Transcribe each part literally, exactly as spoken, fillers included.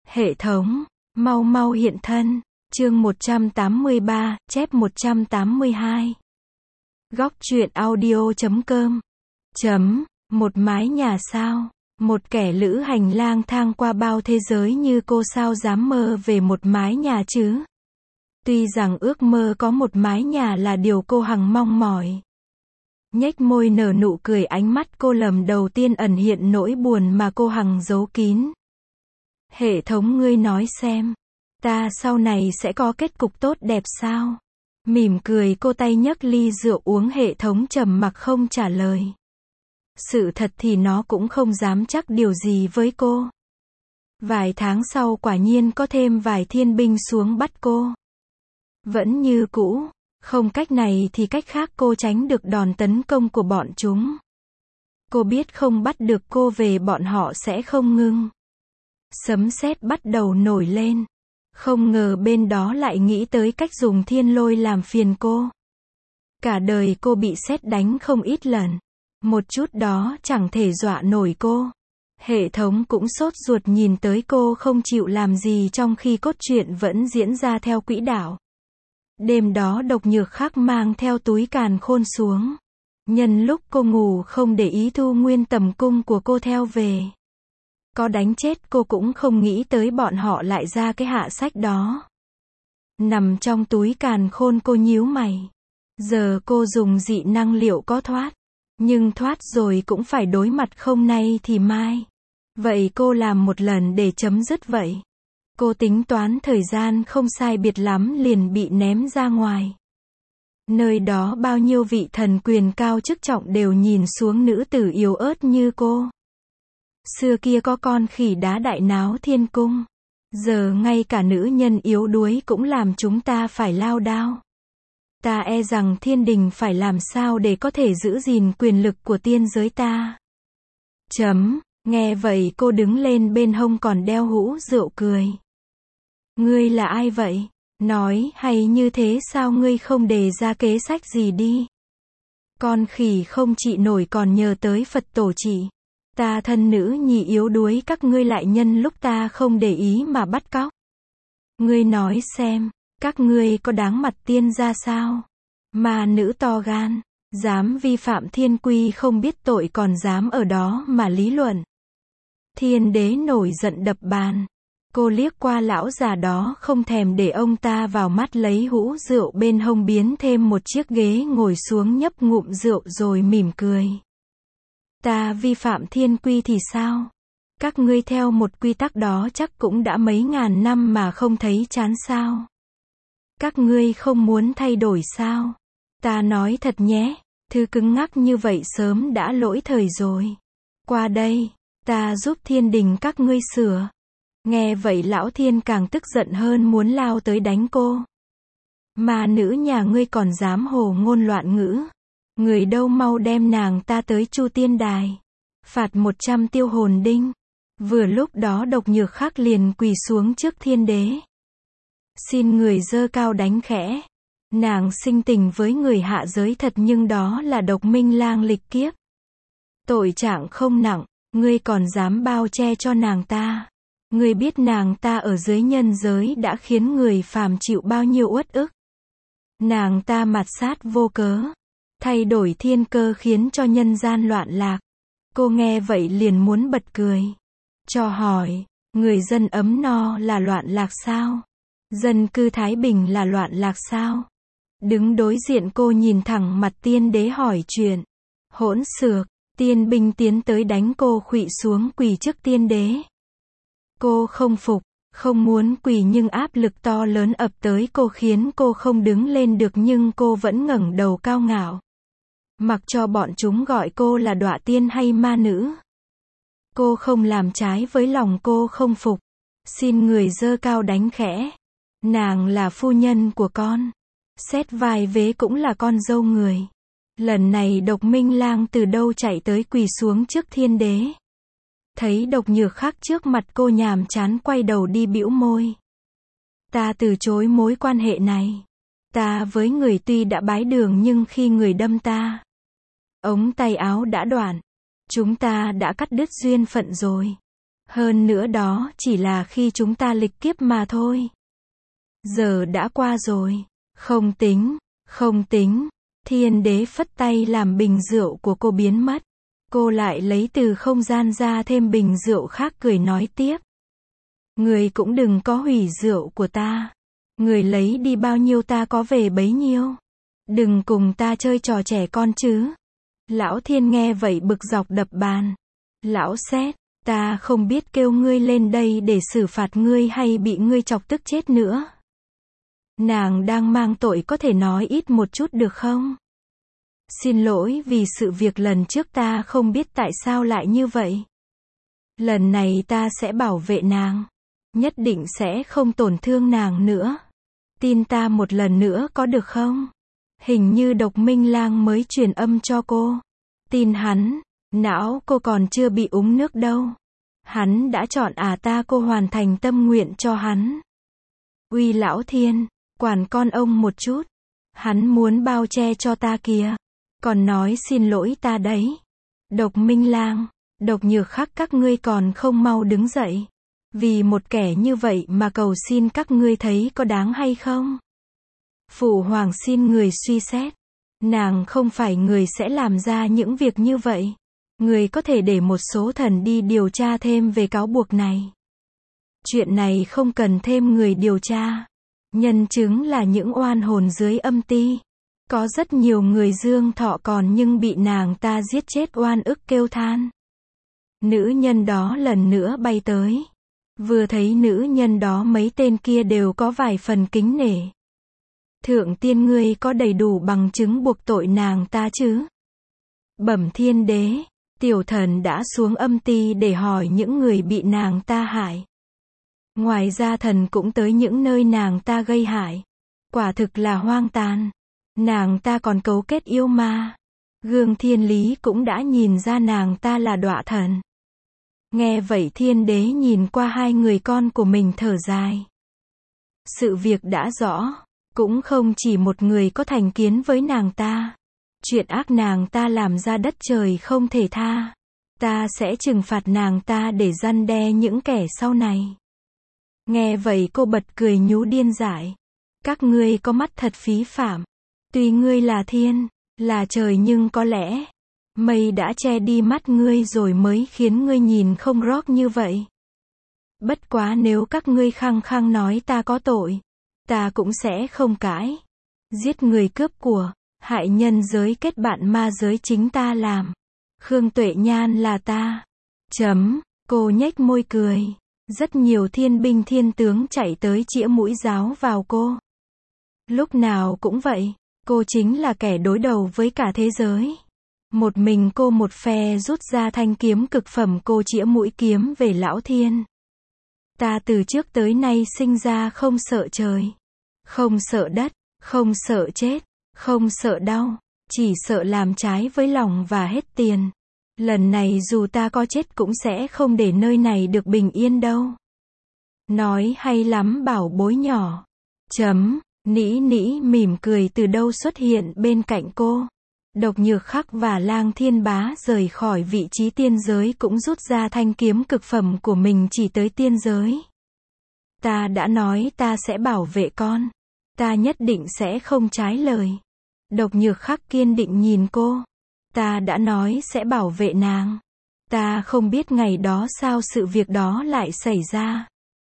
Hệ thống, mau mau hiện thân. Chương một trăm tám mươi ba, chép một trăm tám mươi hai. Góc truyện audio.com. Chấm, một mái nhà sao? Một kẻ lữ hành lang thang qua bao thế giới như cô sao dám mơ về một mái nhà chứ? Tuy rằng ước mơ có một mái nhà là điều cô hằng mong mỏi. Nhếch môi nở nụ cười, ánh mắt cô lầm đầu tiên ẩn hiện nỗi buồn mà cô hằng giấu kín. Hệ thống, ngươi nói xem, ta sau này sẽ có kết cục tốt đẹp sao? Mỉm cười, cô tay nhấc ly rượu uống. Hệ thống trầm mặc không trả lời. Sự thật thì nó cũng không dám chắc điều gì với cô. Vài tháng sau quả nhiên có thêm vài thiên binh xuống bắt cô. Vẫn như cũ, không cách này thì cách khác cô tránh được đòn tấn công của bọn chúng. Cô biết không bắt được cô về bọn họ sẽ không ngưng. Sấm sét bắt đầu nổi lên. Không ngờ bên đó lại nghĩ tới cách dùng thiên lôi làm phiền cô. Cả đời cô bị sét đánh không ít lần. Một chút đó chẳng thể dọa nổi cô. Hệ thống cũng sốt ruột nhìn tới cô không chịu làm gì trong khi cốt truyện vẫn diễn ra theo quỹ đạo. Đêm đó Độc Nhược Khắc mang theo túi càn khôn xuống. Nhân lúc cô ngủ không để ý thu nguyên tầm cung của cô theo về. Có đánh chết cô cũng không nghĩ tới bọn họ lại ra cái hạ sách đó. Nằm trong túi càn khôn cô nhíu mày. Giờ cô dùng dị năng liệu có thoát. Nhưng thoát rồi cũng phải đối mặt không nay thì mai. Vậy cô làm một lần để chấm dứt vậy. Cô tính toán thời gian không sai biệt lắm liền bị ném ra ngoài. Nơi đó bao nhiêu vị thần quyền cao chức trọng đều nhìn xuống nữ tử yếu ớt như cô. Xưa kia có con khỉ đá đại náo thiên cung. Giờ ngay cả nữ nhân yếu đuối cũng làm chúng ta phải lao đao. Ta e rằng thiên đình phải làm sao để có thể giữ gìn quyền lực của tiên giới ta. Chấm, nghe vậy cô đứng lên, bên hông còn đeo hũ rượu cười. Ngươi là ai vậy? Nói hay như thế sao ngươi không đề ra kế sách gì đi? Con khỉ không trị nổi còn nhờ tới Phật tổ trị. Ta thân nữ nhì yếu đuối các ngươi lại nhân lúc ta không để ý mà bắt cóc. Ngươi nói xem, các ngươi có đáng mặt tiên ra sao? Mà nữ to gan, dám vi phạm thiên quy không biết tội còn dám ở đó mà lý luận. Thiên đế nổi giận đập bàn. Cô liếc qua lão già đó không thèm để ông ta vào mắt, lấy hũ rượu bên hông biến thêm một chiếc ghế ngồi xuống nhấp ngụm rượu rồi mỉm cười. Ta vi phạm thiên quy thì sao? Các ngươi theo một quy tắc đó chắc cũng đã mấy ngàn năm mà không thấy chán sao? Các ngươi không muốn thay đổi sao? Ta nói thật nhé, thứ cứng ngắc như vậy sớm đã lỗi thời rồi. Qua đây, ta giúp thiên đình các ngươi sửa. Nghe vậy lão thiên càng tức giận hơn, muốn lao tới đánh cô. Mà nữ nhà ngươi còn dám hồ ngôn loạn ngữ. Người đâu, mau đem nàng ta tới Chu Tiên Đài. Phạt một trăm tiêu hồn đinh. Vừa lúc đó Độc Nhược Khắc liền quỳ xuống trước thiên đế. Xin người dơ cao đánh khẽ. Nàng sinh tình với người hạ giới thật, nhưng đó là độc minh lang lịch kiếp. Tội trạng không nặng, ngươi còn dám bao che cho nàng ta. Ngươi biết nàng ta ở dưới nhân giới đã khiến người phàm chịu bao nhiêu uất ức. Nàng ta mạt sát vô cớ, thay đổi thiên cơ khiến cho nhân gian loạn lạc. Cô nghe vậy liền muốn bật cười. Cho hỏi, người dân ấm no là loạn lạc sao? Dân cư thái bình là loạn lạc sao? Đứng đối diện cô nhìn thẳng mặt tiên đế hỏi chuyện. Hỗn xược, tiên binh tiến tới đánh cô khuỵu xuống quỳ trước tiên đế. Cô không phục, không muốn quỳ nhưng áp lực to lớn ập tới cô khiến cô không đứng lên được, nhưng cô vẫn ngẩng đầu cao ngạo. Mặc cho bọn chúng gọi cô là đọa tiên hay ma nữ. Cô không làm trái với lòng cô không phục. Xin người dơ cao đánh khẽ. Nàng là phu nhân của con. Xét vai vế cũng là con dâu người. Lần này Độc Minh Lang từ đâu chạy tới quỳ xuống trước thiên đế. Thấy Độc Nhược Khắc trước mặt cô nhàm chán quay đầu đi bĩu môi. Ta từ chối mối quan hệ này. Ta với người tuy đã bái đường nhưng khi người đâm ta, ống tay áo đã đoạn. Chúng ta đã cắt đứt duyên phận rồi. Hơn nữa đó chỉ là khi chúng ta lịch kiếp mà thôi. Giờ đã qua rồi. Không tính, không tính. Thiên đế phất tay làm bình rượu của cô biến mất. Cô lại lấy từ không gian ra thêm bình rượu khác cười nói tiếp. Người cũng đừng có hủy rượu của ta. Người lấy đi bao nhiêu ta có về bấy nhiêu. Đừng cùng ta chơi trò trẻ con chứ. Lão Thiên nghe vậy bực dọc đập bàn. Lão Sét, ta không biết kêu ngươi lên đây để xử phạt ngươi hay bị ngươi chọc tức chết nữa. Nàng đang mang tội có thể nói ít một chút được không? Xin lỗi vì sự việc lần trước ta không biết tại sao lại như vậy. Lần này ta sẽ bảo vệ nàng. Nhất định sẽ không tổn thương nàng nữa. Tin ta một lần nữa có được không? Hình như Độc Minh Lang mới truyền âm cho cô. Tin hắn, não cô còn chưa bị úng nước đâu. Hắn đã chọn à ta cô hoàn thành tâm nguyện cho hắn. Uy Lão Thiên, quản con ông một chút. Hắn muốn bao che cho ta kìa. Còn nói xin lỗi ta đấy. Độc Minh Lang, Độc Nhược Khắc các ngươi còn không mau đứng dậy. Vì một kẻ như vậy mà cầu xin các ngươi thấy có đáng hay không? Phụ hoàng xin người suy xét. Nàng không phải người sẽ làm ra những việc như vậy. Người có thể để một số thần đi điều tra thêm về cáo buộc này. Chuyện này không cần thêm người điều tra. Nhân chứng là những oan hồn dưới âm ti. Có rất nhiều người dương thọ còn nhưng bị nàng ta giết chết oan ức kêu than. Nữ nhân đó lần nữa bay tới. Vừa thấy nữ nhân đó mấy tên kia đều có vài phần kính nể. Thượng tiên ngươi có đầy đủ bằng chứng buộc tội nàng ta chứ? Bẩm thiên đế, tiểu thần đã xuống âm ti để hỏi những người bị nàng ta hại. Ngoài ra thần cũng tới những nơi nàng ta gây hại. Quả thực là hoang tàn. Nàng ta còn cấu kết yêu ma. Gương Thiên Lý cũng đã nhìn ra nàng ta là đọa thần. Nghe vậy thiên đế nhìn qua hai người con của mình thở dài. Sự việc đã rõ. Cũng không chỉ một người có thành kiến với nàng ta. Chuyện ác nàng ta làm ra đất trời không thể tha. Ta sẽ trừng phạt nàng ta để răn đe những kẻ sau này. Nghe vậy cô bật cười nhú điên dại. Các ngươi có mắt thật phí phạm. Tuy ngươi là thiên, là trời nhưng có lẽ mây đã che đi mắt ngươi rồi mới khiến ngươi nhìn không rõ như vậy. Bất quá nếu các ngươi khăng khăng nói ta có tội, ta cũng sẽ không cãi. Giết người cướp của, hại nhân giới kết bạn ma giới chính ta làm. Khương Tuệ Nhan là ta. Chấm, cô nhếch môi cười. Rất nhiều thiên binh thiên tướng chạy tới chĩa mũi giáo vào cô. Lúc nào cũng vậy, cô chính là kẻ đối đầu với cả thế giới. Một mình cô một phe rút ra thanh kiếm cực phẩm cô chĩa mũi kiếm về Lão Thiên. Ta từ trước tới nay sinh ra không sợ trời, không sợ đất, không sợ chết, không sợ đau, chỉ sợ làm trái với lòng và hết tiền. Lần này dù ta có chết cũng sẽ không để nơi này được bình yên đâu. Nói hay lắm bảo bối nhỏ. Chấm, Nĩ Nĩ mỉm cười từ đâu xuất hiện bên cạnh cô. Độc Nhược Khắc và Lang Thiên Bá rời khỏi vị trí tiên giới cũng rút ra thanh kiếm cực phẩm của mình chỉ tới tiên giới. Ta đã nói ta sẽ bảo vệ con. Ta nhất định sẽ không trái lời. Độc Nhược Khắc kiên định nhìn cô. Ta đã nói sẽ bảo vệ nàng. Ta không biết ngày đó sao sự việc đó lại xảy ra.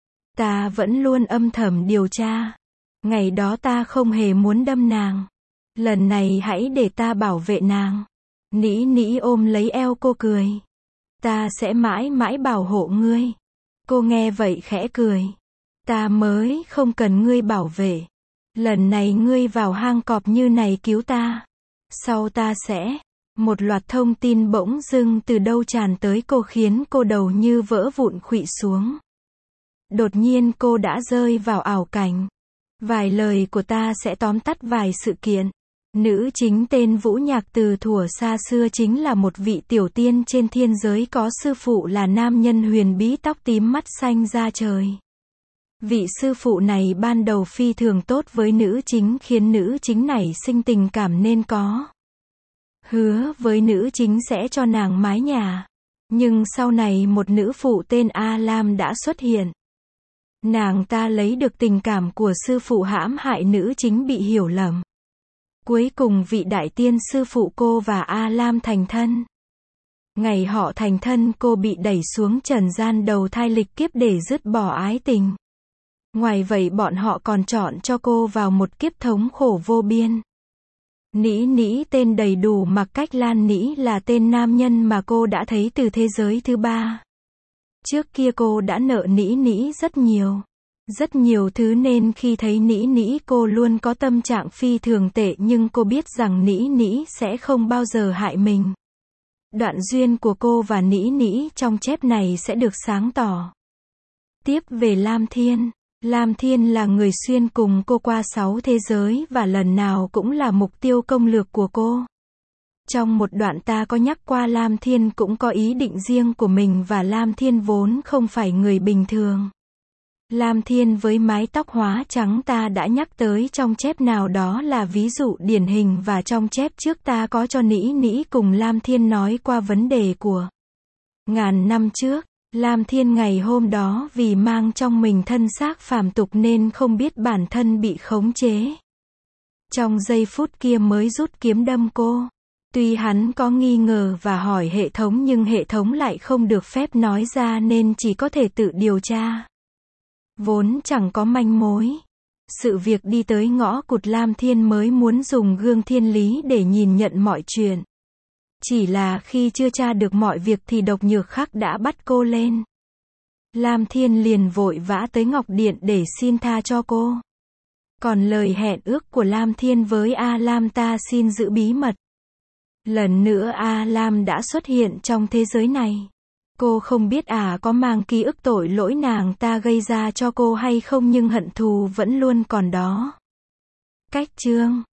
Ta vẫn luôn âm thầm điều tra. Ngày đó ta không hề muốn đâm nàng. Lần này hãy để ta bảo vệ nàng. Nĩ Nĩ ôm lấy eo cô cười. Ta sẽ mãi mãi bảo hộ ngươi. Cô nghe vậy khẽ cười. Ta mới không cần ngươi bảo vệ. Lần này ngươi vào hang cọp như này cứu ta. Sau ta sẽ... Một loạt thông tin bỗng dưng từ đâu tràn tới cô khiến cô đầu như vỡ vụn khuỵu xuống. Đột nhiên cô đã rơi vào ảo cảnh. Vài lời của ta sẽ tóm tắt vài sự kiện. Nữ chính tên Vũ Nhạc từ thuở xa xưa chính là một vị tiểu tiên trên thiên giới có sư phụ là nam nhân huyền bí tóc tím mắt xanh da trời. Vị sư phụ này ban đầu phi thường tốt với nữ chính khiến nữ chính nảy sinh tình cảm nên có hứa với nữ chính sẽ cho nàng mái nhà. Nhưng sau này một nữ phụ tên A Lam đã xuất hiện. Nàng ta lấy được tình cảm của sư phụ hãm hại nữ chính bị hiểu lầm. Cuối cùng vị đại tiên sư phụ cô và A Lam thành thân. Ngày họ thành thân cô bị đẩy xuống trần gian đầu thai lịch kiếp để dứt bỏ ái tình. Ngoài vậy bọn họ còn chọn cho cô vào một kiếp thống khổ vô biên. Nĩ Nĩ tên đầy đủ Mặc Cách Lan Nĩ là tên nam nhân mà cô đã thấy từ thế giới thứ ba. Trước kia cô đã nợ Nĩ Nĩ rất nhiều. Rất nhiều thứ nên khi thấy Nĩ Nĩ cô luôn có tâm trạng phi thường tệ nhưng cô biết rằng Nĩ Nĩ sẽ không bao giờ hại mình. Đoạn duyên của cô và Nĩ Nĩ trong chép này sẽ được sáng tỏ. Tiếp về Lam Thiên. Lam Thiên là người xuyên cùng cô qua sáu thế giới và lần nào cũng là mục tiêu công lược của cô. Trong một đoạn ta có nhắc qua Lam Thiên cũng có ý định riêng của mình và Lam Thiên vốn không phải người bình thường. Lam Thiên với mái tóc hóa trắng ta đã nhắc tới trong chép nào đó là ví dụ điển hình và trong chép trước ta có cho Nĩ Nĩ cùng Lam Thiên nói qua vấn đề của ngàn năm trước. Lam Thiên ngày hôm đó vì mang trong mình thân xác phàm tục nên không biết bản thân bị khống chế. Trong giây phút kia mới rút kiếm đâm cô. Tuy hắn có nghi ngờ và hỏi hệ thống nhưng hệ thống lại không được phép nói ra nên chỉ có thể tự điều tra. Vốn chẳng có manh mối. Sự việc đi tới ngõ cụt Lam Thiên mới muốn dùng gương thiên lý để nhìn nhận mọi chuyện. Chỉ là khi chưa tra được mọi việc thì độc nhược khắc đã bắt cô lên. Lam Thiên liền vội vã tới Ngọc Điện để xin tha cho cô. Còn lời hẹn ước của Lam Thiên với A Lam ta xin giữ bí mật. Lần nữa A Lam đã xuất hiện trong thế giới này. Cô không biết à có mang ký ức tội lỗi nàng ta gây ra cho cô hay không nhưng hận thù vẫn luôn còn đó. Cách chương